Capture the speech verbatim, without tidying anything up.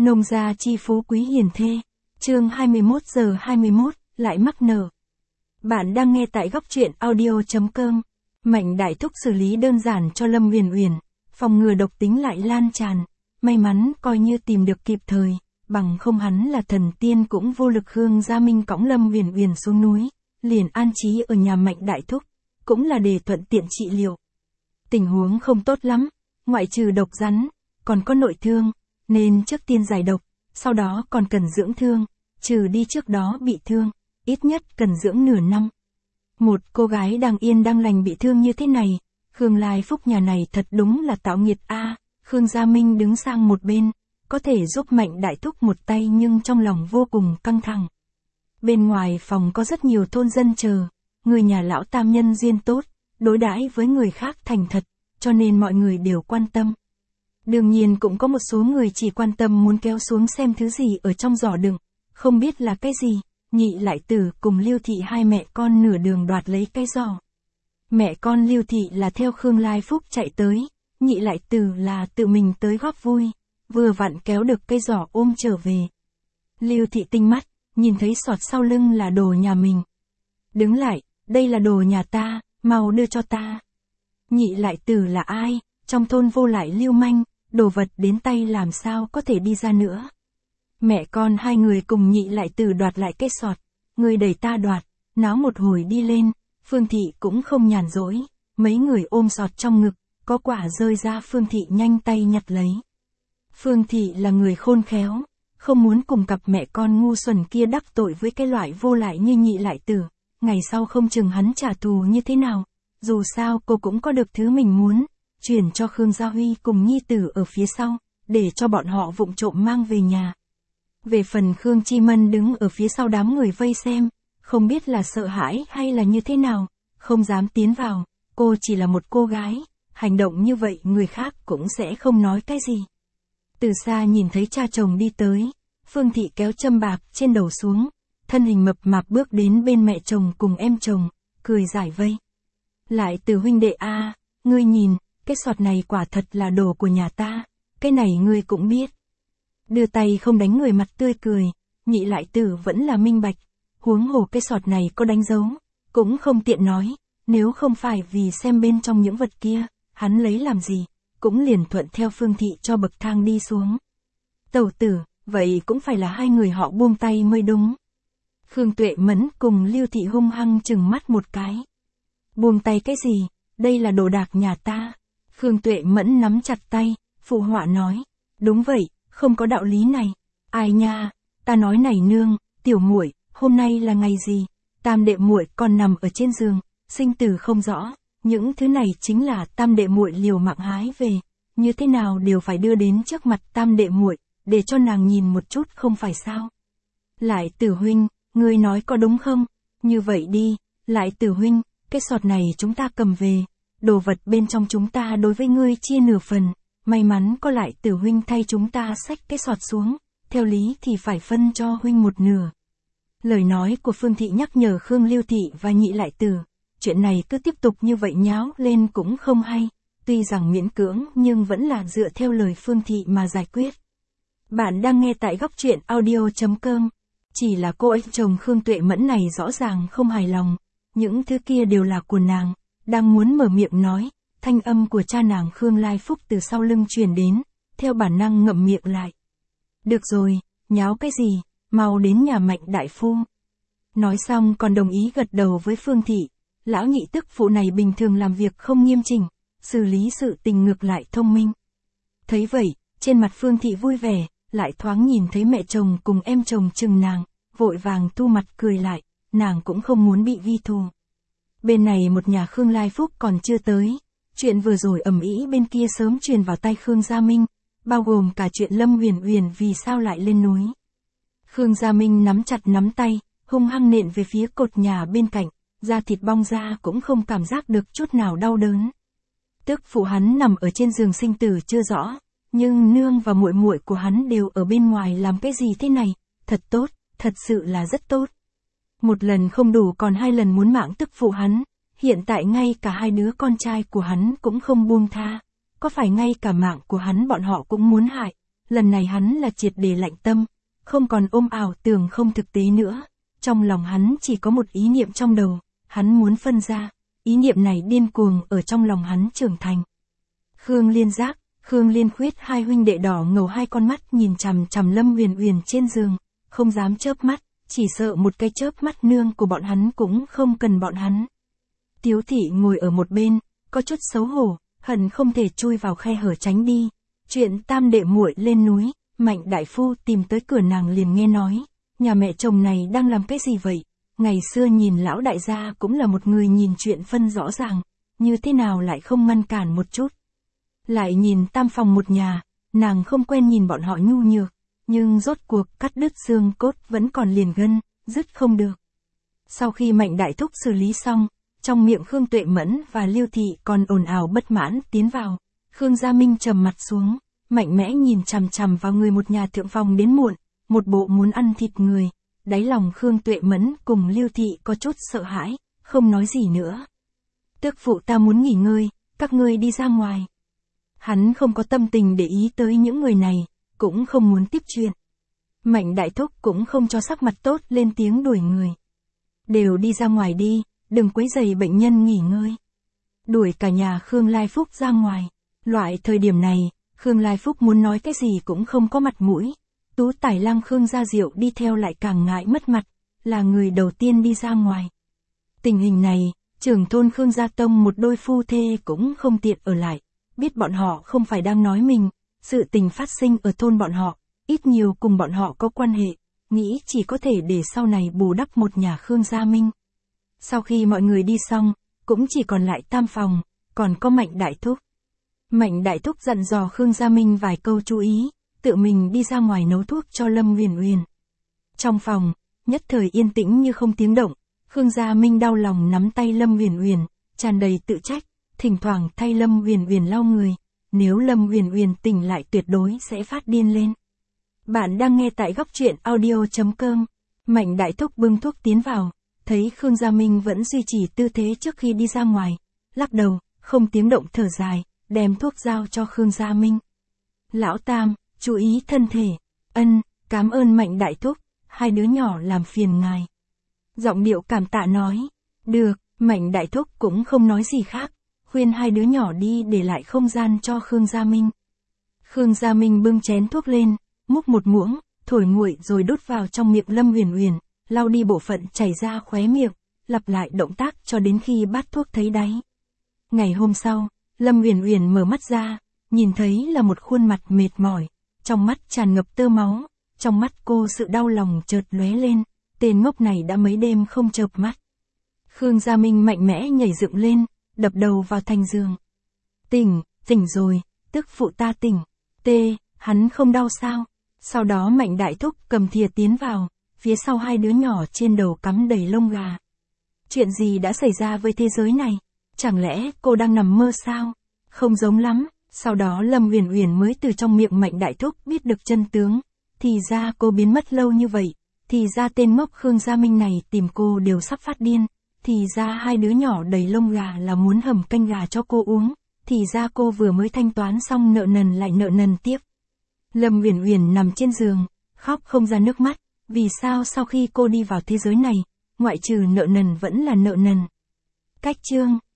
Nông gia chi phú quý hiền thê. Chương hai mươi mốt giờ hai mươi mốt, lại mắc nợ. Bạn đang nghe tại góc truyện audio.com. Mạnh đại thúc xử lý đơn giản cho Lâm Uyển Uyển, phòng ngừa độc tính lại lan tràn. May mắn coi như tìm được kịp thời, bằng không hắn là thần tiên cũng vô lực. Khương Gia Minh cõng Lâm Uyển Uyển xuống núi, liền an trí ở nhà Mạnh đại thúc, cũng là để thuận tiện trị liệu. Tình huống không tốt lắm, ngoại trừ độc rắn, còn có nội thương, nên trước tiên giải độc, sau đó còn cần dưỡng thương, trừ đi trước đó bị thương, ít nhất cần dưỡng nửa năm. Một cô gái đang yên đang lành bị thương như thế này, Khương Lai Phúc nhà này thật đúng là tạo nghiệt a. Khương Gia Minh đứng sang một bên, có thể giúp Mạnh đại thúc một tay nhưng trong lòng vô cùng căng thẳng. Bên ngoài phòng có rất nhiều thôn dân chờ, người nhà lão tam nhân duyên tốt, đối đãi với người khác thành thật, cho nên mọi người đều quan tâm. Đương nhiên cũng có một số người chỉ quan tâm muốn kéo xuống xem thứ gì ở trong giỏ đựng, không biết là cái gì. Nhị Lại Tử cùng Lưu Thị hai mẹ con nửa đường đoạt lấy cái giỏ. Mẹ con Lưu Thị là theo Khương Lai Phúc chạy tới, Nhị Lại Tử là tự mình tới góp vui, vừa vặn kéo được cái giỏ ôm trở về. Lưu Thị tinh mắt, nhìn thấy sọt sau lưng là đồ nhà mình. Đứng lại, đây là đồ nhà ta, mau đưa cho ta. Nhị Lại Tử là ai? Trong thôn vô lại lưu manh, đồ vật đến tay làm sao có thể đi ra nữa. Mẹ con hai người cùng Nhị Lại Tử đoạt lại cái sọt, người đẩy ta đoạt, náo một hồi đi lên, Phương Thị cũng không nhàn rỗi, mấy người ôm sọt trong ngực, có quả rơi ra Phương Thị nhanh tay nhặt lấy. Phương Thị là người khôn khéo, không muốn cùng cặp mẹ con ngu xuẩn kia đắc tội với cái loại vô lại như Nhị Lại Tử, ngày sau không chừng hắn trả thù như thế nào, dù sao cô cũng có được thứ mình muốn, chuyển cho Khương Gia Huy cùng nhi tử ở phía sau, để cho bọn họ vụng trộm mang về nhà. Về phần Khương Chi Mân đứng ở phía sau đám người vây xem, không biết là sợ hãi hay là như thế nào, không dám tiến vào, cô chỉ là một cô gái, hành động như vậy người khác cũng sẽ không nói cái gì. Từ xa nhìn thấy cha chồng đi tới, Phương Thị kéo châm bạc trên đầu xuống, thân hình mập mạp bước đến bên mẹ chồng cùng em chồng, cười giải vây. Lại Tử huynh đệ a, ngươi nhìn, cái sọt này quả thật là đồ của nhà ta, cái này ngươi cũng biết. Đưa tay không đánh người mặt tươi cười, Nhị Lại Tử vẫn là minh bạch, huống hồ cái sọt này có đánh dấu, cũng không tiện nói, nếu không phải vì xem bên trong những vật kia, hắn lấy làm gì, cũng liền thuận theo Phương Thị cho bậc thang đi xuống. Tẩu tử, vậy cũng phải là hai người họ buông tay mới đúng. Khương Tuệ Mẫn cùng Lưu Thị hung hăng chừng mắt một cái. Buông tay cái gì, đây là đồ đạc nhà ta. Khương Tuệ Mẫn nắm chặt tay, phụ họa nói, đúng vậy, không có đạo lý này. Ai nha, ta nói này nương, tiểu muội, hôm nay là ngày gì? Tam đệ muội còn nằm ở trên giường, sinh tử không rõ, những thứ này chính là tam đệ muội liều mạng hái về, như thế nào đều phải đưa đến trước mặt tam đệ muội, để cho nàng nhìn một chút không phải sao? Lại Tử huynh, ngươi nói có đúng không? Như vậy đi, Lại Tử huynh, cái sọt này chúng ta cầm về, đồ vật bên trong chúng ta đối với ngươi chia nửa phần, may mắn có Lại Tử huynh thay chúng ta xách cái sọt xuống, theo lý thì phải phân cho huynh một nửa. Lời nói của Phương Thị nhắc nhở Khương Lưu Thị và Nhị Lại Tử, chuyện này cứ tiếp tục như vậy nháo lên cũng không hay, tuy rằng miễn cưỡng nhưng vẫn là dựa theo lời Phương Thị mà giải quyết. Bạn đang nghe tại góc truyện audio.com, chỉ là cô ấy chồng Khương Tuệ Mẫn này rõ ràng không hài lòng, những thứ kia đều là của nàng, đang muốn mở miệng nói, thanh âm của cha nàng Khương Lai Phúc từ sau lưng truyền đến, theo bản năng ngậm miệng lại. Được rồi, nháo cái gì, mau đến nhà Mạnh đại phu. Nói xong còn đồng ý gật đầu với Phương Thị, lão nhị tức phụ này bình thường làm việc không nghiêm chỉnh, xử lý sự tình ngược lại thông minh. Thấy vậy, trên mặt Phương Thị vui vẻ, lại thoáng nhìn thấy mẹ chồng cùng em chồng chừng nàng, vội vàng thu mặt cười lại, nàng cũng không muốn bị ghi thù. Bên này một nhà Khương Lai Phúc còn chưa tới, chuyện vừa rồi ầm ĩ bên kia sớm truyền vào tay Khương Gia Minh, bao gồm cả chuyện Lâm Uyển Uyển vì sao lại lên núi. Khương Gia Minh nắm chặt nắm tay, hung hăng nện về phía cột nhà bên cạnh, da thịt bong ra cũng không cảm giác được chút nào đau đớn. Tức phụ hắn nằm ở trên giường sinh tử chưa rõ, nhưng nương và muội muội của hắn đều ở bên ngoài làm cái gì thế này, thật tốt, thật sự là rất tốt. Một lần không đủ còn hai lần muốn mạng tức phụ hắn, hiện tại ngay cả hai đứa con trai của hắn cũng không buông tha, có phải ngay cả mạng của hắn bọn họ cũng muốn hại, lần này hắn là triệt để lạnh tâm, không còn ôm ảo tưởng không thực tế nữa. Trong lòng hắn chỉ có một ý niệm trong đầu, hắn muốn phân ra, ý niệm này điên cuồng ở trong lòng hắn trưởng thành. Khương Liên Giác, Khương Liên Khuyết hai huynh đệ đỏ ngầu hai con mắt nhìn chằm chằm Lâm Uyển Uyển trên giường, không dám chớp mắt, chỉ sợ một cái chớp mắt nương của bọn hắn cũng không cần bọn hắn. Tiếu thị ngồi ở một bên, có chút xấu hổ, hận không thể chui vào khe hở tránh đi. Chuyện tam đệ muội lên núi, Mạnh đại phu tìm tới cửa nàng liền nghe nói, nhà mẹ chồng này đang làm cái gì vậy? Ngày xưa nhìn lão đại gia cũng là một người nhìn chuyện phân rõ ràng, như thế nào lại không ngăn cản một chút. Lại nhìn tam phòng một nhà, nàng không quen nhìn bọn họ nhu nhược, nhưng rốt cuộc cắt đứt xương cốt vẫn còn liền gân, dứt không được. Sau khi Mạnh đại thúc xử lý xong, trong miệng Khương Tuệ Mẫn và Liêu Thị còn ồn ào bất mãn tiến vào. Khương Gia Minh trầm mặt xuống, mạnh mẽ nhìn chằm chằm vào người một nhà thượng phòng đến muộn, một bộ muốn ăn thịt người. Đáy lòng Khương Tuệ Mẫn cùng Liêu Thị có chút sợ hãi, không nói gì nữa. Tước phụ ta muốn nghỉ ngơi, các ngươi đi ra ngoài. Hắn không có tâm tình để ý tới những người này, cũng không muốn tiếp chuyện. Mạnh đại thúc cũng không cho sắc mặt tốt lên tiếng đuổi người. Đều đi ra ngoài đi, đừng quấy rầy bệnh nhân nghỉ ngơi. Đuổi cả nhà Khương Lai Phúc ra ngoài. Loại thời điểm này, Khương Lai Phúc muốn nói cái gì cũng không có mặt mũi. Tú Tài Lang Khương Gia Diệu đi theo lại càng ngại mất mặt, là người đầu tiên đi ra ngoài. Tình hình này, trưởng thôn Khương Gia Tông một đôi phu thê cũng không tiện ở lại, biết bọn họ không phải đang nói mình, sự tình phát sinh ở thôn bọn họ, ít nhiều cùng bọn họ có quan hệ, nghĩ chỉ có thể để sau này bù đắp một nhà Khương Gia Minh. Sau khi mọi người đi xong, cũng chỉ còn lại tam phòng, còn có Mạnh đại thúc. Mạnh đại thúc dặn dò Khương Gia Minh vài câu chú ý, tự mình đi ra ngoài nấu thuốc cho Lâm Uyển Uyển. Trong phòng, nhất thời yên tĩnh như không tiếng động, Khương Gia Minh đau lòng nắm tay Lâm Uyển Uyển, tràn đầy tự trách, thỉnh thoảng thay Lâm Uyển Uyển lau người, nếu Lâm Uyển Uyển tỉnh lại tuyệt đối sẽ phát điên lên. Bạn đang nghe tại góc truyện audio chấm com. Mạnh đại thúc bưng thuốc tiến vào, thấy Khương Gia Minh vẫn duy trì tư thế trước khi đi ra ngoài, lắc đầu, không tiếng động thở dài, đem thuốc giao cho Khương Gia Minh. Lão Tam, chú ý thân thể. Ân, cảm ơn Mạnh đại thúc, hai đứa nhỏ làm phiền ngài. Giọng điệu cảm tạ nói. Được, Mạnh đại thúc cũng không nói gì khác, khuyên hai đứa nhỏ đi để lại không gian cho Khương Gia Minh. Khương Gia Minh bưng chén thuốc lên, múc một muỗng, thổi nguội rồi đút vào trong miệng Lâm Uyển Uyển, lau đi bộ phận chảy ra khóe miệng, lặp lại động tác cho đến khi bát thuốc thấy đáy. Ngày hôm sau, Lâm Uyển Uyển mở mắt ra, nhìn thấy là một khuôn mặt mệt mỏi, trong mắt tràn ngập tơ máu, trong mắt cô sự đau lòng chợt lóe lên, tên ngốc này đã mấy đêm không chợp mắt. Khương Gia Minh mạnh mẽ nhảy dựng lên, đập đầu vào thành giường. Tỉnh, tỉnh rồi, tức phụ ta tỉnh. Tê, hắn không đau sao? Sau đó Mạnh đại thúc cầm thìa tiến vào, phía sau hai đứa nhỏ trên đầu cắm đầy lông gà. Chuyện gì đã xảy ra với thế giới này? Chẳng lẽ cô đang nằm mơ sao? Không giống lắm. Sau đó Lâm Uyển Uyển mới từ trong miệng Mạnh đại thúc biết được chân tướng. Thì ra cô biến mất lâu như vậy. Thì ra tên ngốc Khương Gia Minh này tìm cô đều sắp phát điên. Thì ra hai đứa nhỏ đầy lông gà là muốn hầm canh gà cho cô uống. Thì ra cô vừa mới thanh toán xong nợ nần lại nợ nần tiếp. Lâm Uyển Uyển nằm trên giường, khóc không ra nước mắt. Vì sao sau khi cô đi vào thế giới này, ngoại trừ nợ nần vẫn là nợ nần. Cách chương